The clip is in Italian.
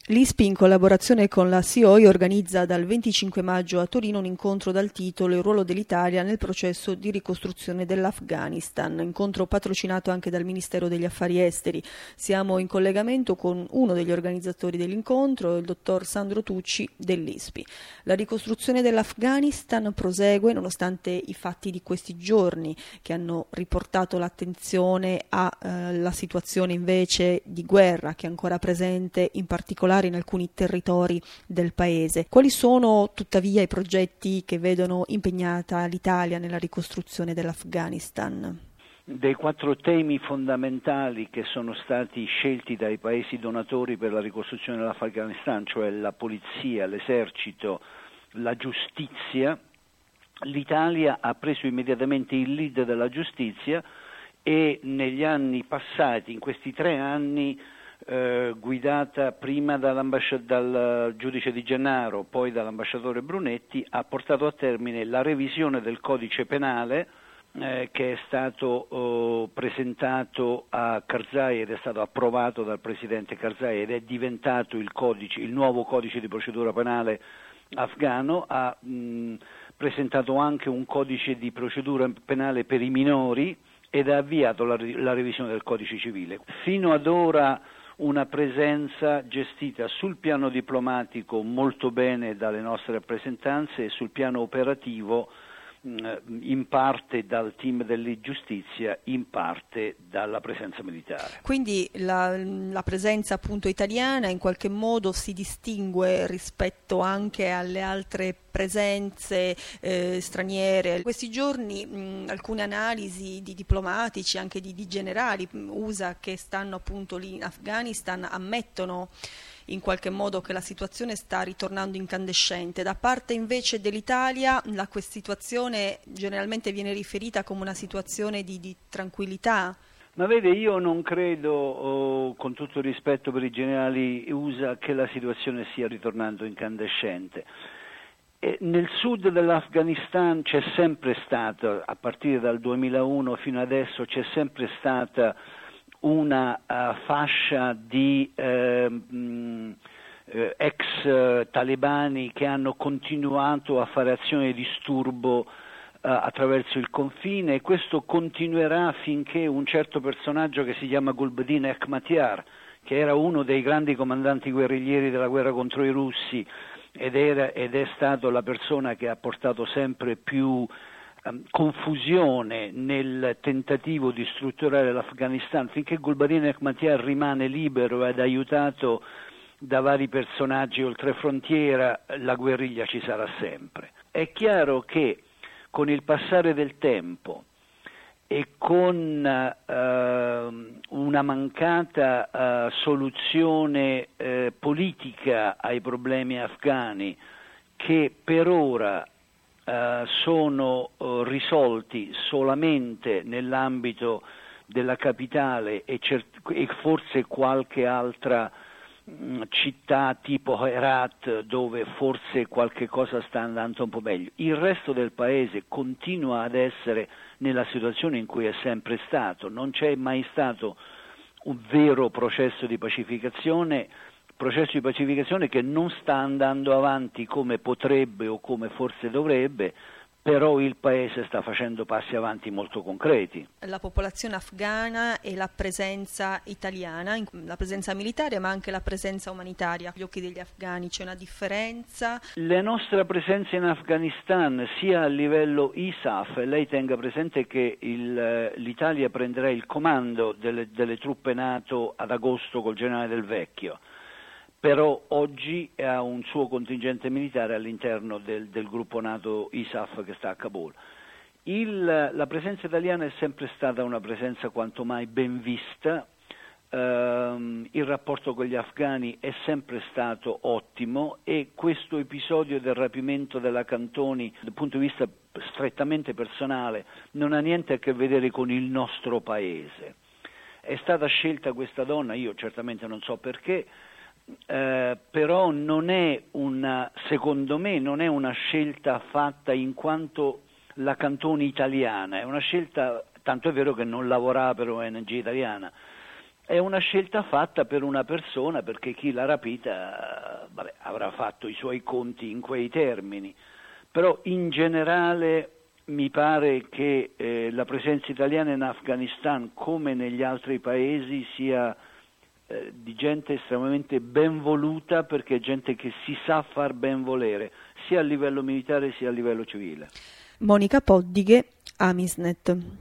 L'ISPI, in collaborazione con la SIOI, organizza dal 25 maggio a Torino un incontro dal titolo Il ruolo dell'Italia nel processo di ricostruzione dell'Afghanistan, incontro patrocinato anche dal Ministero degli Affari Esteri. Siamo in collegamento con uno degli organizzatori dell'incontro, il dottor Sandro Tucci dell'ISPI. La ricostruzione dell'Afghanistan prosegue nonostante i fatti di questi giorni che hanno riportato l'attenzione alla situazione invece di guerra che è ancora presente in particolare in alcuni territori del paese. Quali sono tuttavia i progetti che vedono impegnata l'Italia nella ricostruzione dell'Afghanistan? Dei 4 temi fondamentali che sono stati scelti dai paesi donatori per la ricostruzione dell'Afghanistan, cioè la polizia, l'esercito, la giustizia, l'Italia ha preso immediatamente il lead della giustizia e negli anni passati, in questi 3 anni, guidata prima dal giudice Di Gennaro, poi dall'ambasciatore Brunetti, ha portato a termine la revisione del codice penale che è stato presentato a Karzai ed è stato approvato dal presidente Karzai ed è diventato il nuovo codice di procedura penale afghano. Ha presentato anche un codice di procedura penale per i minori ed ha avviato la revisione del codice civile. Fino ad ora una presenza gestita sul piano diplomatico molto bene dalle nostre rappresentanze e sul piano operativo in parte dal team dell'Giustizia, in parte dalla presenza militare. Quindi la presenza appunto italiana in qualche modo si distingue rispetto anche alle altre presenze straniere. In questi giorni alcune analisi di diplomatici, anche di generali USA che stanno appunto lì in Afghanistan ammettono in qualche modo che la situazione sta ritornando incandescente. Da parte invece dell'Italia la situazione generalmente viene riferita come una situazione di tranquillità. Ma vede, io non credo, con tutto il rispetto per i generali USA, che la situazione stia ritornando incandescente. Nel sud dell'Afghanistan c'è sempre stata, a partire dal 2001 fino adesso, c'è sempre stata una fascia di ex talebani che hanno continuato a fare azioni di disturbo attraverso il confine, e questo continuerà finché un certo personaggio che si chiama Gulbuddin Hekmatyar, che era uno dei grandi comandanti guerriglieri della guerra contro i russi ed è stato la persona che ha portato sempre più confusione nel tentativo di strutturare l'Afghanistan. Finché Gulbuddin Hekmatyar rimane libero ed aiutato da vari personaggi oltrefrontiera, la guerriglia ci sarà sempre. È chiaro che con il passare del tempo e con una mancata soluzione politica ai problemi afghani, che per ora sono risolti solamente nell'ambito della capitale e forse qualche altra città tipo Herat, dove forse qualche cosa sta andando un po' meglio. Il resto del paese continua ad essere nella situazione in cui è sempre stato. Non c'è mai stato un vero processo di pacificazione che non sta andando avanti come potrebbe o come forse dovrebbe, però il paese sta facendo passi avanti molto concreti. La popolazione afghana e la presenza italiana, la presenza militare ma anche la presenza umanitaria, agli occhi degli afghani c'è una differenza? La nostra presenza in Afghanistan sia a livello ISAF, e lei tenga presente che l'Italia prenderà il comando delle truppe NATO ad agosto col generale Del Vecchio, però oggi ha un suo contingente militare all'interno del gruppo NATO ISAF che sta a Kabul. La presenza italiana è sempre stata una presenza quanto mai ben vista, il rapporto con gli afghani è sempre stato ottimo, e questo episodio del rapimento della Cantoni dal punto di vista strettamente personale non ha niente a che vedere con il nostro paese. È stata scelta questa donna, io certamente non so perché, però non è secondo me non è una scelta fatta in quanto la Cantoni italiana, è una scelta, tanto è vero che non lavorava per ONG italiana, È una scelta fatta per una persona, perché chi l'ha rapita avrà fatto i suoi conti in quei termini, però in generale mi pare che la presenza italiana in Afghanistan, come negli altri paesi, sia di gente estremamente ben voluta, perché è gente che si sa far ben volere, sia a livello militare sia a livello civile. Monica Poddighe, Amisnet.